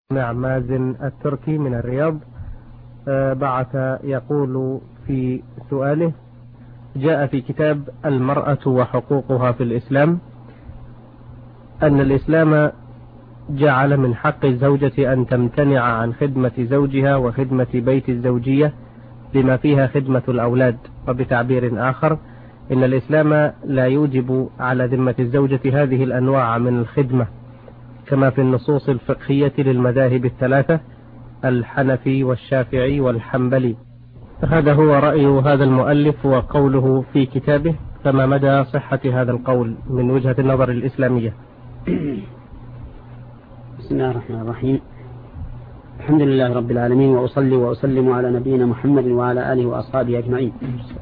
مازن التركي من الرياض بعث يقول في سؤاله: جاء في كتاب المرأة وحقوقها في الإسلام أن الإسلام جعل من حق الزوجة أن تمتنع عن خدمة زوجها وخدمة بيت الزوجية بما فيها خدمة الأولاد، وبتعبير آخر إن الإسلام لا يوجب على ذمة الزوجة هذه الأنواع من الخدمة كما في النصوص الفقهية للمذاهب الثلاثة الحنفي والشافعي والحنبلي. هذا هو رأي هذا المؤلف وقوله في كتابه، فما مدى صحة هذا القول من وجهة النظر الإسلامية؟ بسم الله الرحمن الرحيم. الحمد لله رب العالمين، وأصلي وأسلم على نبينا محمد وعلى آله وأصحابه أجمعين.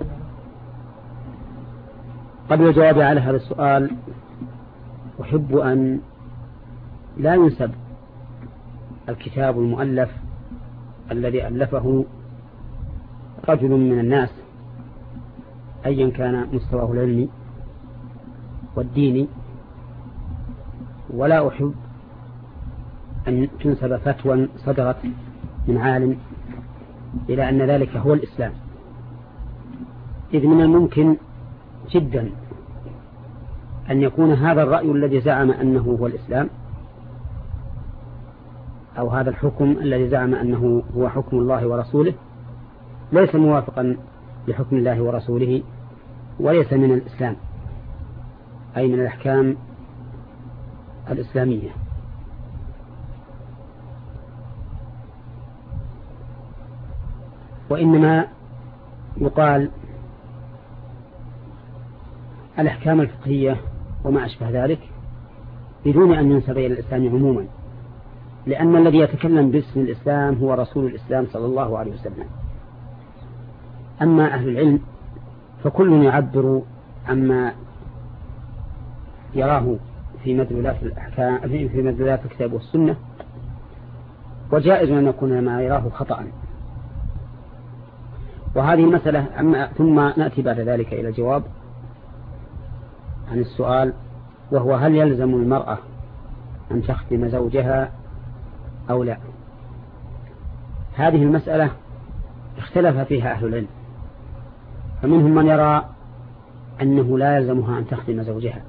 قبل الجواب على هذا السؤال أحب أن لا ينسب الكتاب المؤلف الذي ألفه رجل من الناس أيا كان مستواه العلمي والديني، ولا أحب أن تنسب فتوى صدرت من عالم إلى أن ذلك هو الإسلام، إذ من الممكن جدا أن يكون هذا الرأي الذي زعم أنه هو الإسلام أو هذا الحكم الذي زعم أنه هو حكم الله ورسوله ليس موافقا لحكم الله ورسوله، وليس من الإسلام أي من الأحكام الإسلامية. وإنما يقال الأحكام الفقهية وما أشبه ذلك بدون أن ينسب إلى الإسلام عموما، لأن الذي يتكلم باسم الإسلام هو رسول الإسلام صلى الله عليه وسلم. أما أهل العلم فكل يعبر عما يراه في مدلولات الأحكام في مدلولات الكتاب والسنة، وجائز أن يكون ما يراه خطأ. وهذه المسألة ثم نأتي بعد ذلك إلى الجواب عن السؤال، وهو هل يلزم المرأة أن تخدم زوجها أو لا. هذه المسألة اختلف فيها أهل العلم، فمنهم من يرى أنه لا يلزمها أن تخدم زوجها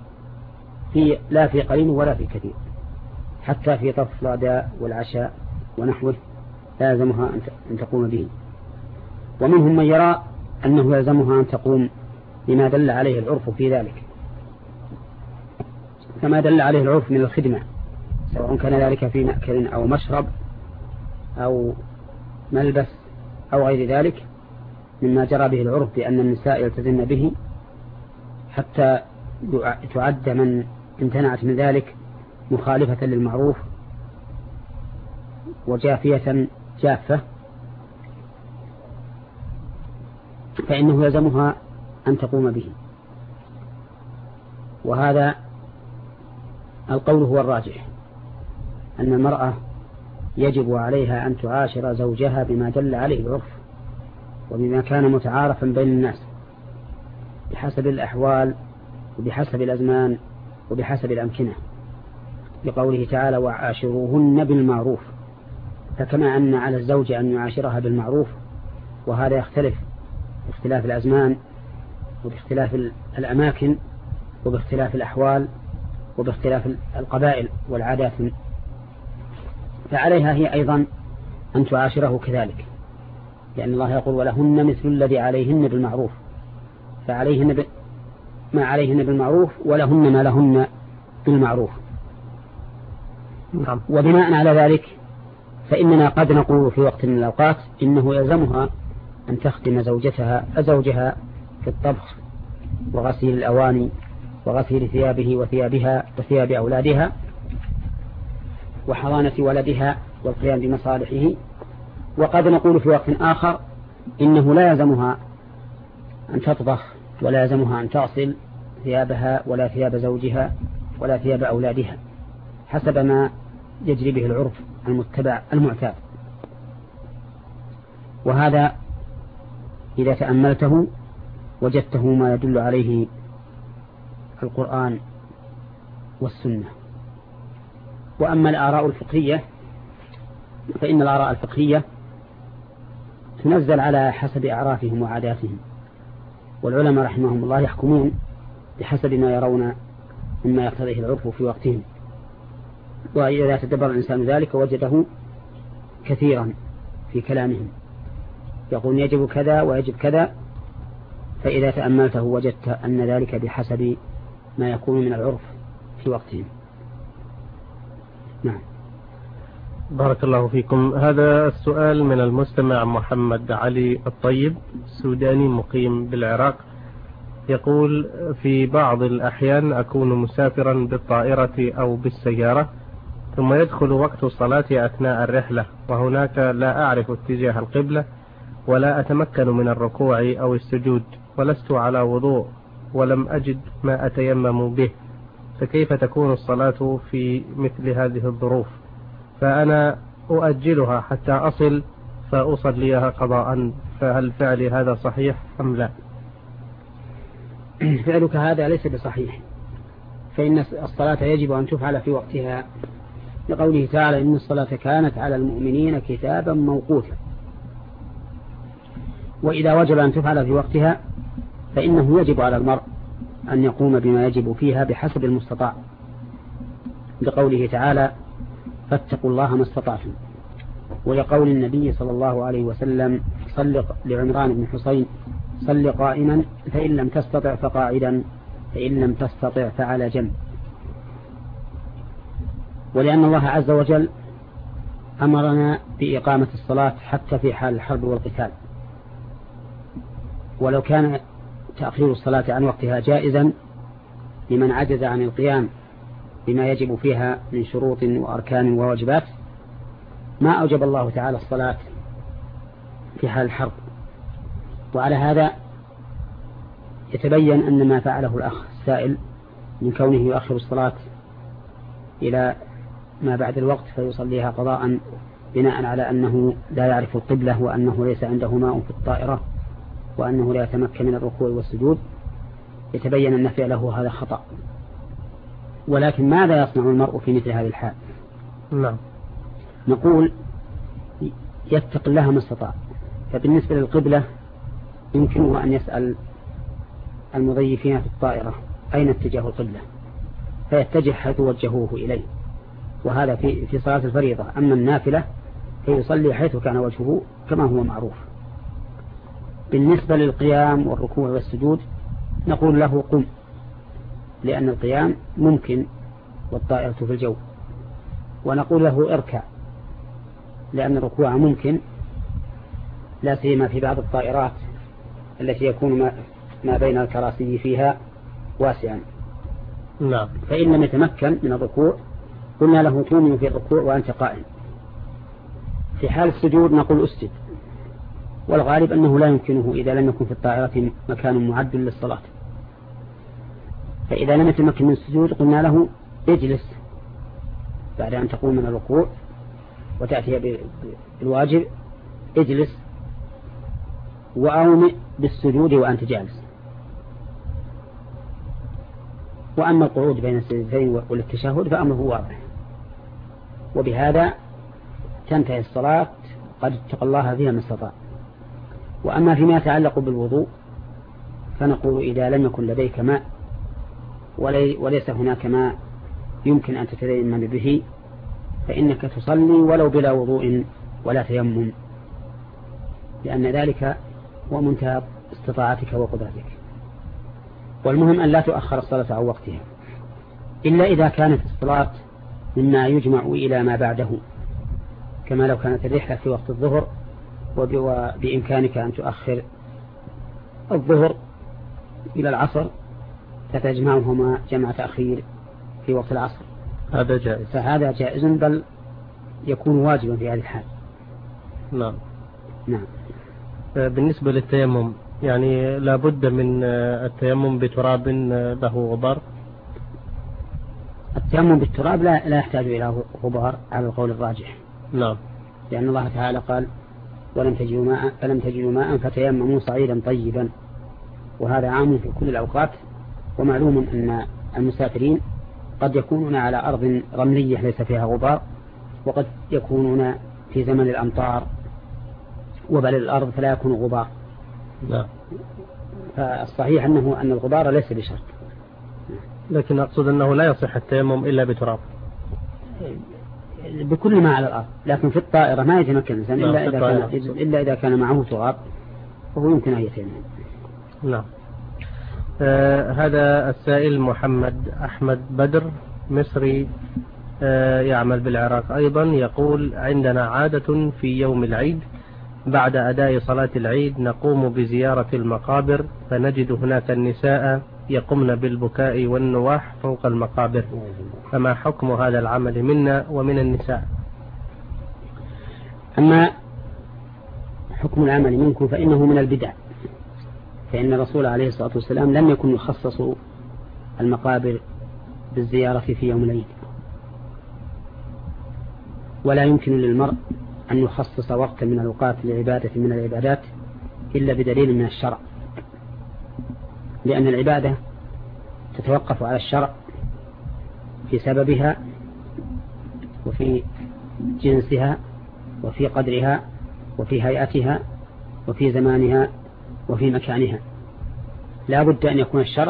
لا في قليل ولا في كثير، حتى في طرف الغداء والعشاء ونحوه لا يلزمها أن تقوم به. ومنهم من يرى أنه يلزمها أن تقوم بما دل عليه العرف في ذلك، كما دل عليه العرف من الخدمة، سواء كان ذلك في مأكل أو مشرب أو ملبس أو غير ذلك مما جرى به العرف بأن النساء يلتزمن به، حتى تعد من امتنعت من ذلك مخالفة للمعروف وجافية جافة، فإنه يلزمها أن تقوم به. وهذا القول هو الراجح، أن المرأة يجب عليها أن تعاشر زوجها بما دل عليه العرف وبما كان متعارفا بين الناس بحسب الأحوال وبحسب الأزمان وبحسب الأمكنة، لقوله تعالى: وعاشروهن بالمعروف. فكما أن على الزوج أن يعاشرها بالمعروف، وهذا يختلف باختلاف الأزمان وباختلاف الأماكن وباختلاف الأحوال وباختلاف القبائل والعادات، فعليها هي أيضا أن تعاشره كذلك، لأن الله يقول: ولهن مثل الذي عليهن بالمعروف، فعليهن ما عليهن بالمعروف ولهن ما لهن بالمعروف. وبناء على ذلك فإننا قد نقول في وقت من الأوقات إنه يلزمها أن تخدم زوجها في الطبخ وغسيل الأواني وغسيل ثيابه وثيابها وثياب أولادها وحضانة ولدها والقيام بمصالحه. وقد نقول في وقت آخر إنه لا يلزمها أن تطبخ ولا يلزمها أن تغسل ثيابها ولا ثياب زوجها ولا ثياب أولادها، حسب ما يجري به العرف المتبع المعتاد. وهذا إذا تأملته وجدته ما يدل عليه القرآن والسنة. وأما الآراء الفقهية فإن الآراء الفقهية تنزل على حسب أعرافهم وعاداتهم، والعلماء رحمهم الله يحكمون بحسب ما يرون مما يقتضيه العرف في وقتهم. وإذا تدبر الإنسان ذلك وجده كثيرا في كلامهم، يقول يجب كذا ويجب كذا، فإذا تأملته وجدت أن ذلك بحسب ما يكون من العرف في وقتهم. نعم. بارك الله فيكم. هذا السؤال من المستمع محمد علي الطيب، سوداني مقيم بالعراق، يقول: في بعض الأحيان أكون مسافرا بالطائرة أو بالسيارة، ثم يدخل وقت الصلاة أثناء الرحلة، وهناك لا أعرف اتجاه القبلة ولا أتمكن من الركوع أو السجود، ولست على وضوء ولم أجد ما أتيمم به، فكيف تكون الصلاة في مثل هذه الظروف؟ فأنا أؤجلها حتى أصل فأصليها قضاء، فهل فعلي هذا صحيح أم لا؟ فعلك هذا ليس بصحيح، فإن الصلاة يجب أن تفعل في وقتها، لقوله تعالى: إن الصلاة كانت على المؤمنين كتابا موقوتا. وإذا وجب أن تفعل في وقتها فإنه يجب على المرء أن يقوم بما يجب فيها بحسب المستطاع، لقوله تعالى: فاتقوا الله ما استطعتم، ولقول النبي صلى الله عليه وسلم لعمران بن حسين: صل قائما فإن لم تستطع فقاعدا فإن لم تستطع فعلى جنب. ولأن الله عز وجل أمرنا بإقامة الصلاة حتى في حال الحرب والقتال، ولو كان تأخير الصلاة عن وقتها جائزا لمن عجز عن القيام بما يجب فيها من شروط وأركان وواجبات، ما أوجب الله تعالى الصلاة في حال الحرب. وعلى هذا يتبين أن ما فعله الأخ السائل من كونه يؤخر الصلاة إلى ما بعد الوقت فيصليها قضاء بناء على أنه لا يعرف القبلة، وأنه ليس عنده ماء في الطائرة، وأنه لا يتمكن من الركوع والسجود، يتبين أن فعله هذا خطأ. ولكن ماذا يصنع المرء في مثل هذه الحال؟ نعم. نقول يتق الله ما استطاع. فبالنسبة للقبلة يمكنه أن يسأل المضيفين في الطائرة أين اتجاه القبلة، فيتجه حيث وجهوه إليه، وهذا في صلاة الفريضة. أما النافلة فيصلي حيث كان وجهه كما هو معروف. بالنسبة للقيام والركوع والسجود نقول له قم، لأن القيام ممكن والطائرة في الجو، ونقول له اركع، لأن الركوع ممكن، لا سيما في بعض الطائرات التي يكون ما بين الكراسي فيها واسعا. نعم. فإن لم يتمكن من الركوع قلنا له تؤمن في الركوع وأنت قائم. في حال السجود نقول اسجد، والغالب أنه لا يمكنه إذا لم يكن في الطائرة مكان معد للصلاة. فإذا لم يتمكن من السجود قلنا له اجلس بعد أن تقوم من الركوع وتأتي بالواجب، اجلس وأومئ بالسجود وأنت جالس. وأما القعود بين السجدتين والتشهد فأمره واضح، وبهذا تنتهي الصلاة قد اتقى الله فيها ما استطاع. وأما فيما يتعلق بالوضوء فنقول إذا لم يكن لديك ماء وليس هناك ماء يمكن أن تتيمم به فإنك تصلي ولو بلا وضوء ولا تيمم، لأن ذلك هو منتهى استطاعتك وقدرتك. والمهم أن لا تؤخر الصلاة عن وقتها إلا إذا كانت الصلاة مما يجمع إلى ما بعده، كما لو كانت الرحلة في وقت الظهر وبإمكانك أن تؤخر الظهر إلى العصر فتجمعهما جمع تأخير في وقت العصر، هذا جائز. فهذا جائز بل يكون واجبا في هذه الحال. نعم. نعم. بالنسبة للتيمم يعني لا بد من التيمم بتراب له غبار؟ التيمم بالتراب لا يحتاج إلى غبار على القول الراجح. نعم. لأن الله تعالى قال فلم تجدوا ماء فتيمموا صعيدا طيبا، وهذا عام في كل الأوقات. ومعلوم أن المسافرين قد يكونون على أرض رملية ليس فيها غبار، وقد يكونون في زمن الأمطار وبل الأرض فلا يكون غبار. لا. فالصحيح أن الغبار ليس بشرط. لكن أقصد أنه لا يصح التيمم إلا بتراب بكل ما على الأرض، لكن في الطائرة ما يتمكن الإنسان إلا إذا كان معه تراب وهو يمكن أن يتيمم. نعم. هذا السائل محمد أحمد بدر مصري يعمل بالعراق أيضا، يقول: عندنا عادة في يوم العيد بعد أداء صلاة العيد نقوم بزيارة المقابر، فنجد هناك النساء يقمن بالبكاء والنواح فوق المقابر، فما حكم هذا العمل منا ومن النساء؟ أما حكم العمل منكم فإنه من البدع، فإن الرسول عليه الصلاة والسلام لم يكن يخصص المقابر بالزيارة في يوم العيد، ولا يمكن للمرء أن يخصص وقتا من الأوقات لعبادة من العبادات إلا بدليل من الشرع، لأن العبادة تتوقف على الشرع في سببها وفي جنسها وفي قدرها وفي هيئتها وفي زمانها وفي مكانها. لا بد أن يكون الشرع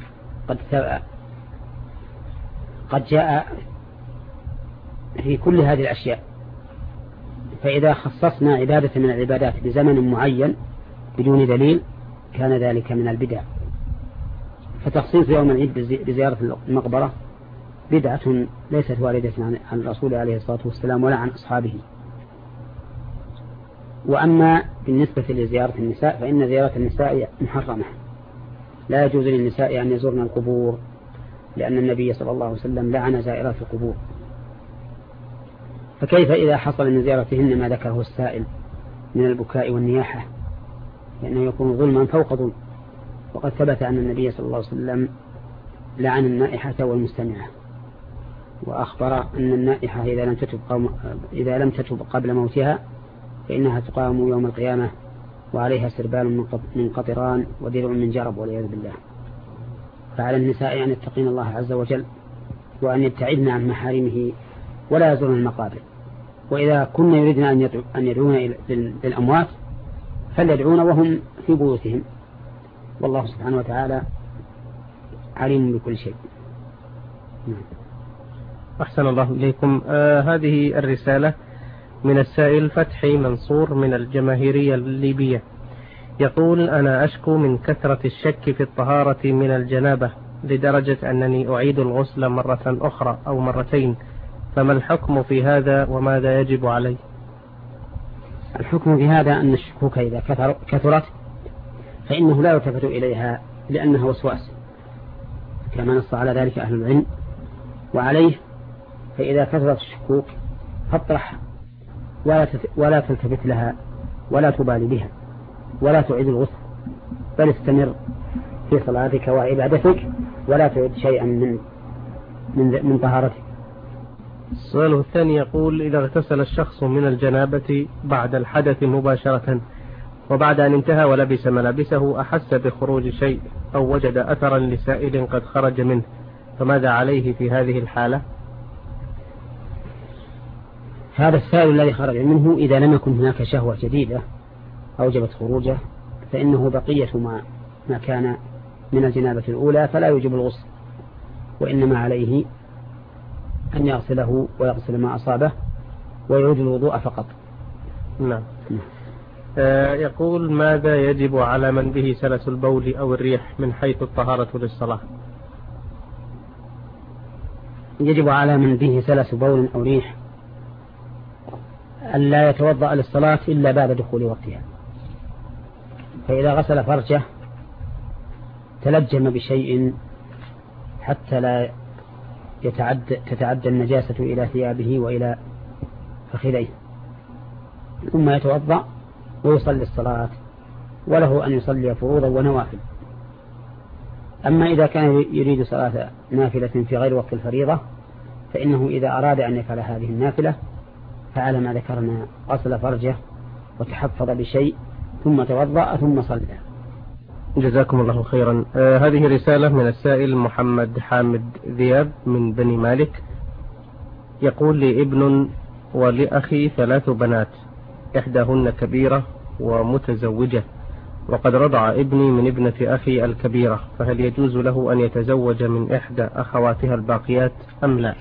قد جاء في كل هذه الأشياء، فإذا خصصنا عبادة من العبادات بزمن معين بدون دليل كان ذلك من البدع. فتخصيص يوم العيد بزيارة المقبرة بدعة ليست واردة عن الرسول عليه الصلاة والسلام ولا عن أصحابه. وأما بالنسبة لزيارة النساء فإن زيارة النساء محرمة، لا يجوز للنساء أن يزورن القبور، لأن النبي صلى الله عليه وسلم لعن زائرات القبور. فكيف إذا حصل من زيارتهن ما ذكره السائل من البكاء والنياحة، لأنه يكون ظلما فوق ظلم. وقد ثبت أن النبي صلى الله عليه وسلم لعن النائحة والمستمعة، وأخبر أن النائحة إذا لم تتب قبل موتها فإنها تقام يوم القيامة وعليها سربال من قطران ودرع من جرب والعياذ بالله. فعلى النساء أن يتقين الله عز وجل وأن يبتعدن عن محارمه ولا يزورن المقابر. وإذا كنا يريدن أن يدعون للأموات فليدعون وهم في بيوتهم، والله سبحانه وتعالى عليم بكل شيء. أحسن الله إليكم. هذه الرسالة من السائل فتحي منصور من الجماهيرية الليبية، يقول: أنا أشكو من كثرة الشك في الطهارة من الجنابة لدرجة أنني أعيد الغسل مرة أخرى أو مرتين، فما الحكم في هذا وماذا يجب علي؟ الحكم في هذا أن الشكوك إذا كثرت فإنه لا يلتفت إليها لأنها وسواس، كما نص على ذلك أهل العلم. وعليه فإذا كثرت الشكوك فاطرح ولا تلتفت لها ولا تبالي بها ولا تعيد الغسل، بل استمر في صلاتك وعبادتك ولا تعيد شيئا من طهارتك. السؤال الثاني يقول: إذا اغتسل الشخص من الجنابة بعد الحدث مباشرة وبعد أن انتهى ولبس ملابسه أحس بخروج شيء أو وجد أثرا لسائل قد خرج منه، فماذا عليه في هذه الحالة؟ هذا السائل الذي خرج منه إذا لم يكن هناك شهوة جديدة أوجبت خروجه فإنه بقية ما كان من الجنابة الأولى فلا يوجب الغسل، وإنما عليه أن يغسله ويغسل ما أصابه ويعيد الوضوء فقط. نعم. يقول: ماذا يجب على من به سلس البول أو الريح من حيث الطهارة للصلاة؟ يجب على من به سلس بول أو ريح ألا يتوضأ للصلاة إلا بعد دخول وقتها، فإذا غسل فرجه تلجم بشيء حتى لا تتعدى النجاسة إلى ثيابه وإلى فخذيه، ثم يتوضأ ويصلي الصلاة، وله أن يصلي فروضا ونوافل. أما إذا كان يريد صلاة نافلة في غير وقت الفريضة فإنه إذا أراد أن يفعل هذه النافلة فعلى ما ذكرنا غسل فرجه وتحفظ بشيء ثم توضأ ثم صلى. جزاكم الله خيرا. هذه رسالة من السائل محمد حامد ذياب من بني مالك، يقول لي ابن ولأخي 3 بنات، إحداهن كبيرة ومتزوجة، وقد رضع ابني من ابنة أخي الكبيرة، فهل يجوز له أن يتزوج من إحدى أخواتها الباقيات أم لا؟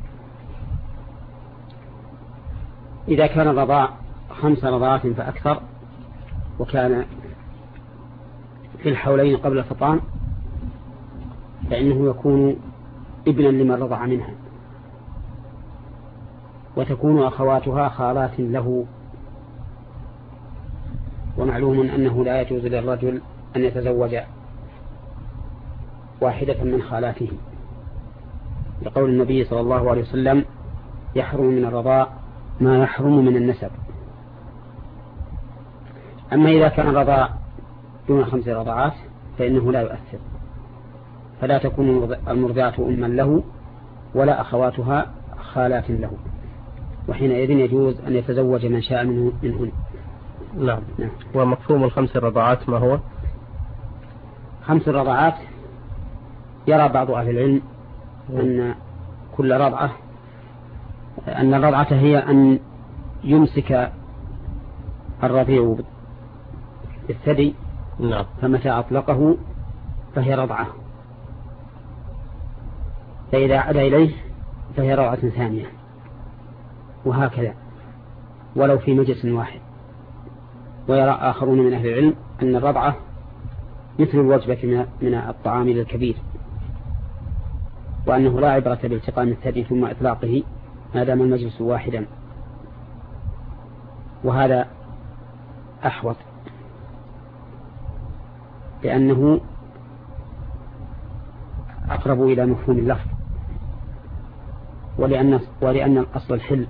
إذا كان الرضاع 5 رضعات فأكثر وكان في الحولين قبل الفطام فإنه يكون ابنا لمن رضع منها، وتكون أخواتها خالات له. ومعلوم أنه لا يجوز للرجل أن يتزوج واحدة من خالاته، لقول النبي صلى الله عليه وسلم: يحرم من الرضاع ما يحرم من النسب. أما إذا كان الرضاع دون 5 رضعات فإنه لا يؤثر، فلا تكون المرضعة أما له ولا أخواتها خالات له، وحينئذ يجوز أن يتزوج من شاء منهن. نعم. ومفهوم 5 رضعات ما هو؟ 5 رضعات يرى بعض أهل العلم أن كل رضعة، أن الرضعة هي أن يمسك الرضيع بالثدي، نعم، فمتى أطلقه فهي رضعة، فإذا عاد إليه فهي رضعة ثانية، وهكذا ولو في مجلس واحد. ويرى آخرون من أهل العلم أن الرضعة مثل الوجبة من الطعام للكبير، وأنه لا عبرة بالتقام الثدي ثم إطلاقه ما دام المجلس واحدا، وهذا أحوط لأنه أقرب إلى مفهوم اللفظ، ولأن الأصل الحل،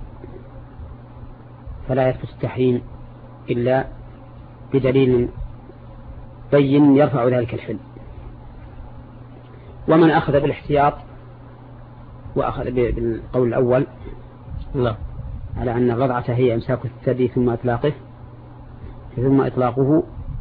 فلا يثبت التحريم إلا بدليل بين يرفع ذلك الحل. ومن أخذ بالاحتياط وأخذ بالقول الأول لا، على أن الرضعة هي إمساك الثدي ثم إطلاقه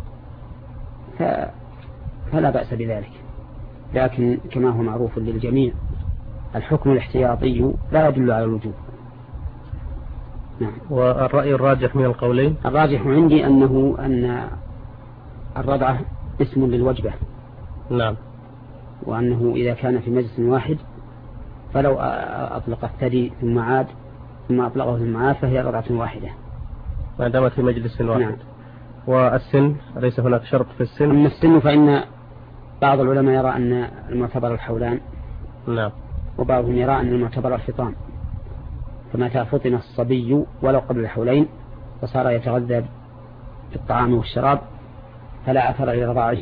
فلا بأس بذلك، لكن كما هو معروف للجميع الحكم الاحتياطي لا يدل على الوجوب. نعم. والرأي الراجح من القولين؟ الراجح عندي أن الرضعة اسم للوجبة. نعم. وأنه إذا كان في مجلس واحد فلو أطلق الثدي ثم عاد ثم أطلقه ثم عاد فهي رضعة واحدة ما دامت في مجلس واحد. نعم. والسن ليس هناك شرط في السن؟ أما السن فإن بعض العلماء يرى أن المعتبر الحولان. نعم. وبعضهم يرى أن المعتبر الفطام، فمتى فطن الصبي ولو قبل الحولين فصار يتغذى بالطعام والشراب فلا أثر لرضاعه.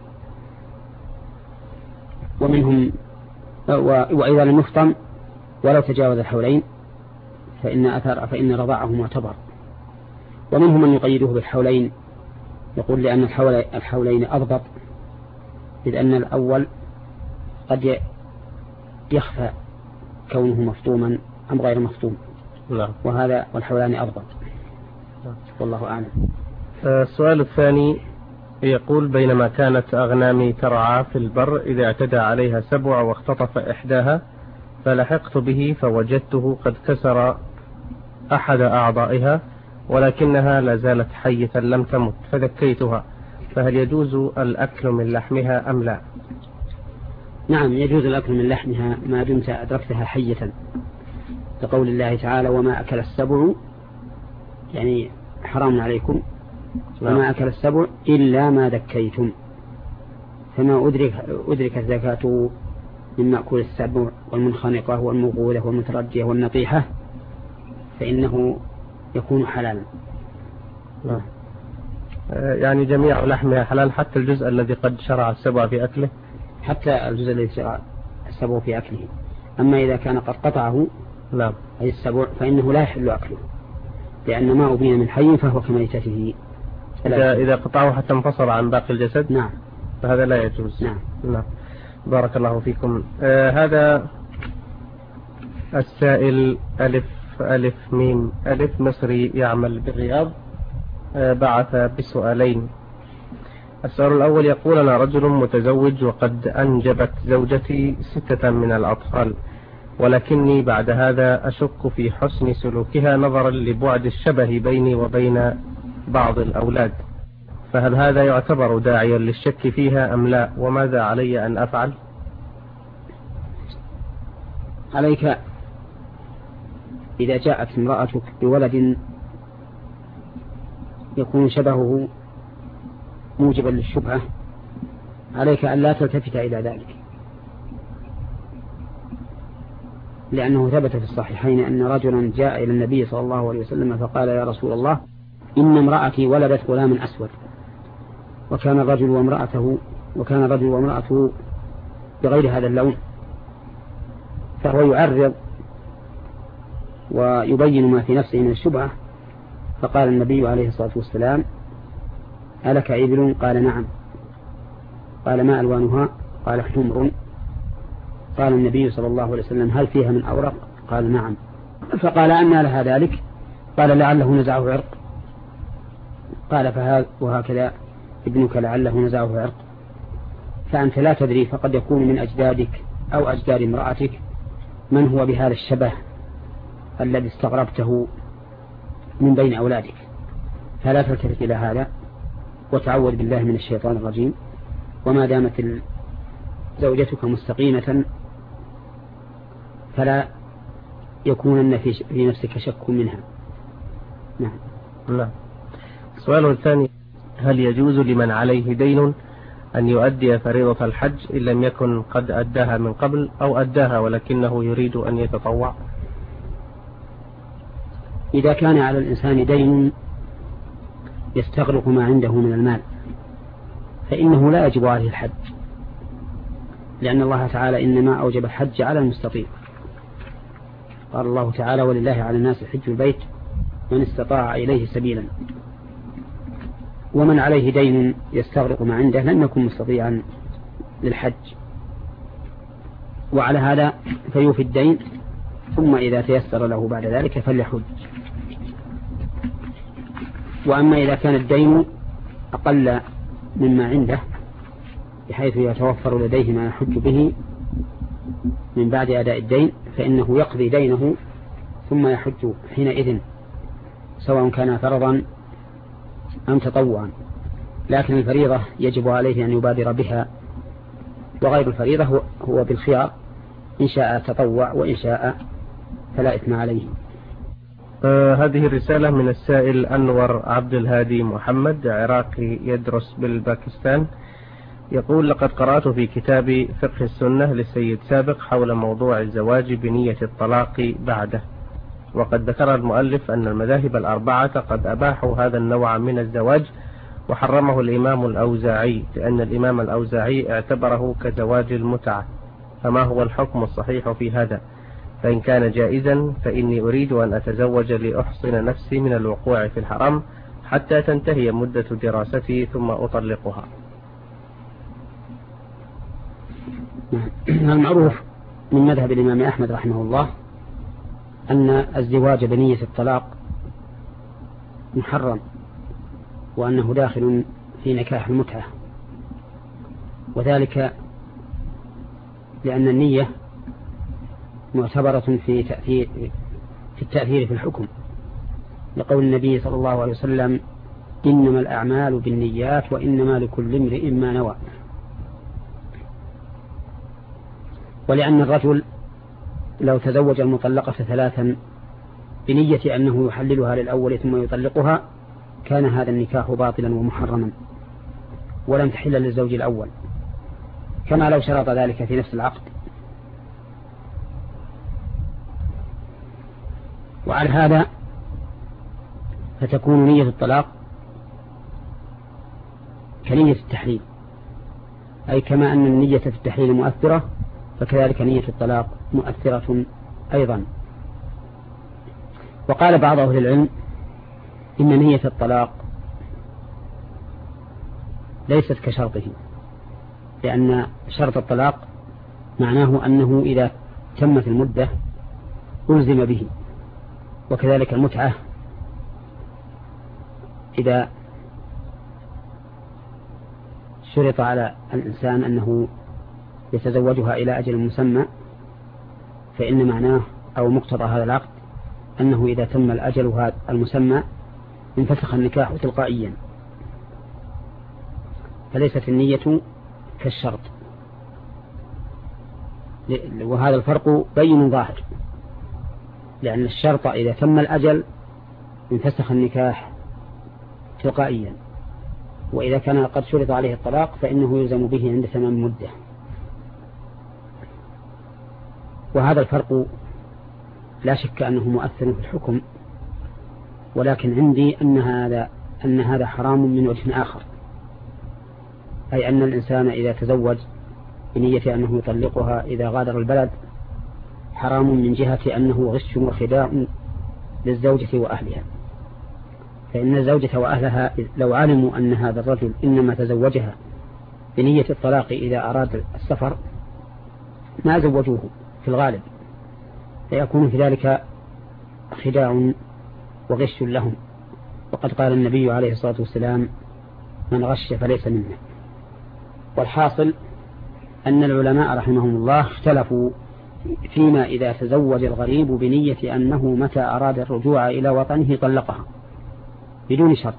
ومنهم وإذا لم يفطن ولو تجاوز الحولين فإن رضاعه معتبر. ومنهم من يقيده بالحولين، يقول لأن الحولين أضبط، إذ أن الأول قد يخفى كونه مفطوما أم غير مفطوم. نعم. وهذا والحولان أضبط. والله أعلم. السؤال الثاني يقول: بينما كانت أغنامي ترعى في البر إذا اعتدى عليها سبع واختطف إحداها فلحقت به فوجدته قد كسر أحد أعضائها ولكنها لا زالت حية لم تمت، فذكيتها، فهل يجوز الأكل من لحمها أم لا؟ نعم، يجوز الأكل من لحمها ما دمت أدركتها حية، لقول الله تعالى: وما أكل السبع، يعني حرام عليكم، وما أكل السبع إلا ما ذكيتم، فما أدرك الزكاة من مأكول السبع والمنخنقة والمغولة والمترجية والنطيحة فإنه يكون حلالا. لا. يعني جميع لحمها حلال حتى الجزء الذي قد شرع السبع في أكله؟ حتى الجزء الذي شرع السبع في أكله. أما إذا كان قد قطعه لا، أي السبع فإنه لا يحل أكله، لأن ما أبين من حي فهو كميتته. إذا قطعه حتى انفصل عن باقي الجسد؟ نعم، فهذا لا يجوز. نعم. نعم. بارك الله فيكم. هذا السائل ألف ميم ألف مصري يعمل بالرياض بعث بسؤالين. السؤال الأول يقول: أنا رجل متزوج وقد أنجبت زوجتي 6 من الأطفال، ولكني بعد هذا أشك في حسن سلوكها نظرا لبعد الشبه بيني وبين بعض الأولاد، فهل هذا يعتبر داعيا للشك فيها أم لا؟ وماذا علي أن أفعل؟ عليك إذا جاءت امرأتك بولد يكون شبهه موجبا للشبهة، عليك أن لا تلتفت إلى ذلك، لأنه ثبت في الصحيحين أن رجلا جاء إلى النبي صلى الله عليه وسلم فقال: يا رسول الله، إن امرأتي ولدت غلاما أسود، وكان الرجل وامرأته بغير هذا اللون، فهو يعرض ويبين ما في نفسه من الشبهة. فقال النبي عليه الصلاة والسلام: ألك إبل؟ قال: نعم. قال: ما ألوانها؟ قال: حمر. قال النبي صلى الله عليه وسلم: هل فيها من أورق؟ قال: نعم. فقال: أنى لها ذلك؟ قال: لعله نزعه عرق. قال: وهكذا ابنك لعله نزعه عرق. فأنت لا تدري، فقد يكون من أجدادك أو أجداد امرأتك من هو بهذا الشبه الذي استغربته من بين أولادك، فلا تلتفت إلى هذا، وتعوذ بالله من الشيطان الرجيم. وما دامت زوجتك مستقيمة فلا يكونن في نفسك شك منها. نعم. لا. السؤال الثاني: هل يجوز لمن عليه دين أن يؤدي فريضة الحج إن لم يكن قد أداها من قبل، أو أداها ولكنه يريد أن يتطوع؟ إذا كان على الإنسان دين يستغرق ما عنده من المال فإنه لا يجب عليه الحج، لأن الله تعالى إنما أوجب الحج على المستطيع. قال الله تعالى: ولله على الناس حج البيت من استطاع إليه سبيلا. ومن عليه دين يستغرق ما عنده لن يكون مستطيعا للحج، وعلى هذا فيوفي الدين، ثم إذا تيسر له بعد ذلك فليحج. وأما إذا كان الدين أقل مما عنده بحيث يتوفر لديه ما يحج به من بعد أداء الدين، فإنه يقضي دينه ثم يحج حينئذ، سواء كان فرضا أم تطوعا. لكن الفريضة يجب عليه أن يبادر بها، وغير الفريضة هو بالخيار، إن شاء تطوع وإن شاء فلا إثم عليه. هذه الرسالة من السائل أنور عبد الهادي محمد، عراقي يدرس بالباكستان، يقول: لقد قرأت في كتاب فقه السنة للسيد سابق حول موضوع الزواج بنية الطلاق بعده، وقد ذكر المؤلف أن المذاهب الأربعة قد أباحوا هذا النوع من الزواج، وحرمه الإمام الأوزاعي، لأن الإمام الأوزاعي اعتبره كزواج المتعة، فما هو الحكم الصحيح في هذا؟ فإن كان جائزا فإني أريد أن أتزوج لأحصن نفسي من الوقوع في الحرام حتى تنتهي مدة دراستي ثم أطلقها. المعروف من مذهب الإمام أحمد رحمه الله أن الزواج بنية الطلاق محرم، وأنه داخل في نكاح المتعة، وذلك لأن النية معتبرة في التأثير في الحكم، لقول النبي صلى الله عليه وسلم: إنما الأعمال بالنيات وإنما لكل امرئ ما نوى. ولأن الرجل لو تزوج المطلقة 3 بنية أنه يحللها للأول ثم يطلقها كان هذا النكاح باطلا ومحرما ولم تحل للزوج الأول، كما لو شرط ذلك في نفس العقد. وعلى هذا فتكون نية الطلاق كنية التحليل، أي كما أن النية في التحليل مؤثرة فكذلك نية الطلاق مؤثرة أيضا. وقال بعض أهل العلم إن نية الطلاق ليست كشرطه، لأن شرط الطلاق معناه أنه إذا تمت المدة ألزم به، وكذلك المتعة إذا شرط على الإنسان أنه يتزوجها إلى أجل مسمى فإن معناه أو مقتضى هذا العقد أنه إذا تم الأجل هذا المسمى انفسخ النكاح تلقائيا، فليست النية كالشرط. وهذا الفرق بين ظاهر، لأن الشرط إذا تم الأجل انفسخ النكاح تلقائيا، وإذا كان قد شرط عليه الطلاق فإنه يلزم به عند تمام المدة. وهذا الفرق لا شك أنه مؤثر في الحكم، ولكن عندي أن هذا حرام من وجه آخر، أي أن الإنسان إذا تزوج بنية أنه يطلقها إذا غادر البلد حرام من جهة أنه غش وخداع للزوجة وأهلها، فإن الزوجة وأهلها لو علموا أن هذا الرجل إنما تزوجها بنية الطلاق إذا أراد السفر ما زوجوه في الغالب، فيكون في ذلك خداع وغش لهم. وقد قال النبي عليه الصلاة والسلام: من غش فليس منا. والحاصل أن العلماء رحمهم الله اختلفوا فيما إذا تزوج الغريب بنية أنه متى أراد الرجوع إلى وطنه طلقها بدون شرط.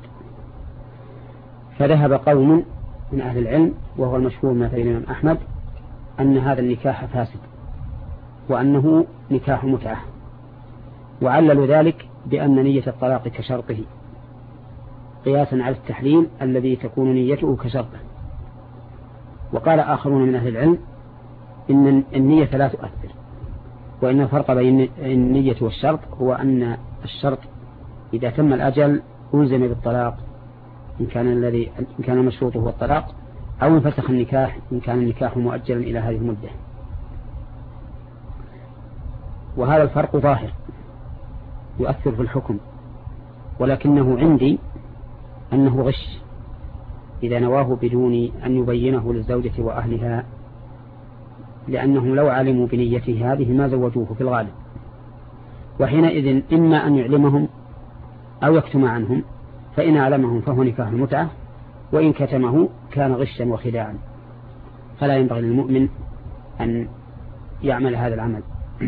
فذهب قوم من أهل العلم وهو المشهور من الإمام أحمد أن هذا النكاح فاسد وأنه نكاح متعة، وعللوا ذلك بأن نية الطلاق كشرطه قياسا على التحليل الذي تكون نيته كشرطه. وقال آخرون من أهل العلم إن النية لا تؤثر، وإن الفرق بين النية والشرط هو أن الشرط إذا تم الأجل ألزم بالطلاق إن كان المشروط هو الطلاق، أو انفسخ النكاح إن كان النكاح مؤجلا إلى هذه المدة. وهذا الفرق ظاهر يؤثر في الحكم، ولكنه عندي أنه غش إذا نواه بدون أن يبينه للزوجة وأهلها، لأنهم لو علموا بنيته هذه ما زوجوه في الغالب، وحينئذ إما أن يعلمهم أو يكتم عنهم، فإن علمهم فهو نكاح متعة، وإن كتمه كان غشا وخداعا، فلا ينبغي للمؤمن أن يعمل هذا العمل.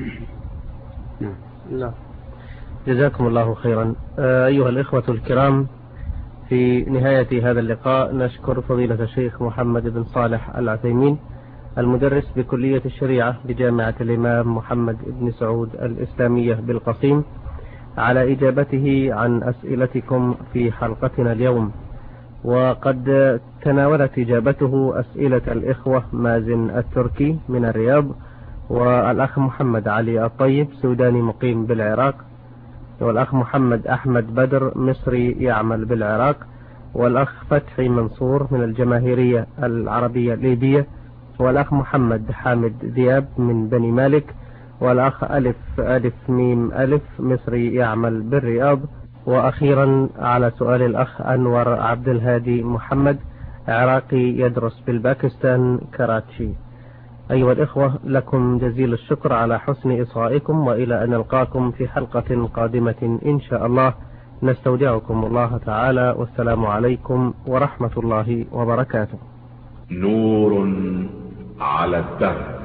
نعم. لا. جزاكم الله خيرا. أيها الإخوة الكرام، في نهاية هذا اللقاء نشكر فضيلة الشيخ محمد بن صالح العثيمين المدرس بكلية الشريعة بجامعة الإمام محمد بن سعود الإسلامية بالقصيم على إجابته عن أسئلتكم في حلقتنا اليوم. وقد تناولت إجابته أسئلة الإخوة مازن التركي من الرياض، والأخ محمد علي الطيب سوداني مقيم بالعراق، والأخ محمد أحمد بدر مصري يعمل بالعراق، والأخ فتحي منصور من الجماهيرية العربية الليبية، والأخ محمد حامد دياب من بني مالك، والأخ ألف ميم ألف مصري يعمل بالرياض، وأخيرا على سؤال الأخ أنور عبد الهادي محمد عراقي يدرس بالباكستان كراتشي. أيها الإخوة، لكم جزيل الشكر على حسن إصغائكم، وإلى أن نلقاكم في حلقة قادمة إن شاء الله. نستودعكم الله تعالى، والسلام عليكم ورحمة الله وبركاته. نور على الدرب،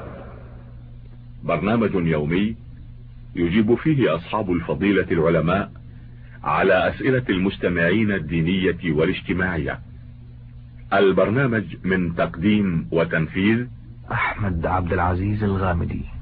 برنامج يومي يجيب فيه أصحاب الفضيلة العلماء على أسئلة المستمعين الدينية والاجتماعية. البرنامج من تقديم وتنفيذ أحمد عبد العزيز الغامدي.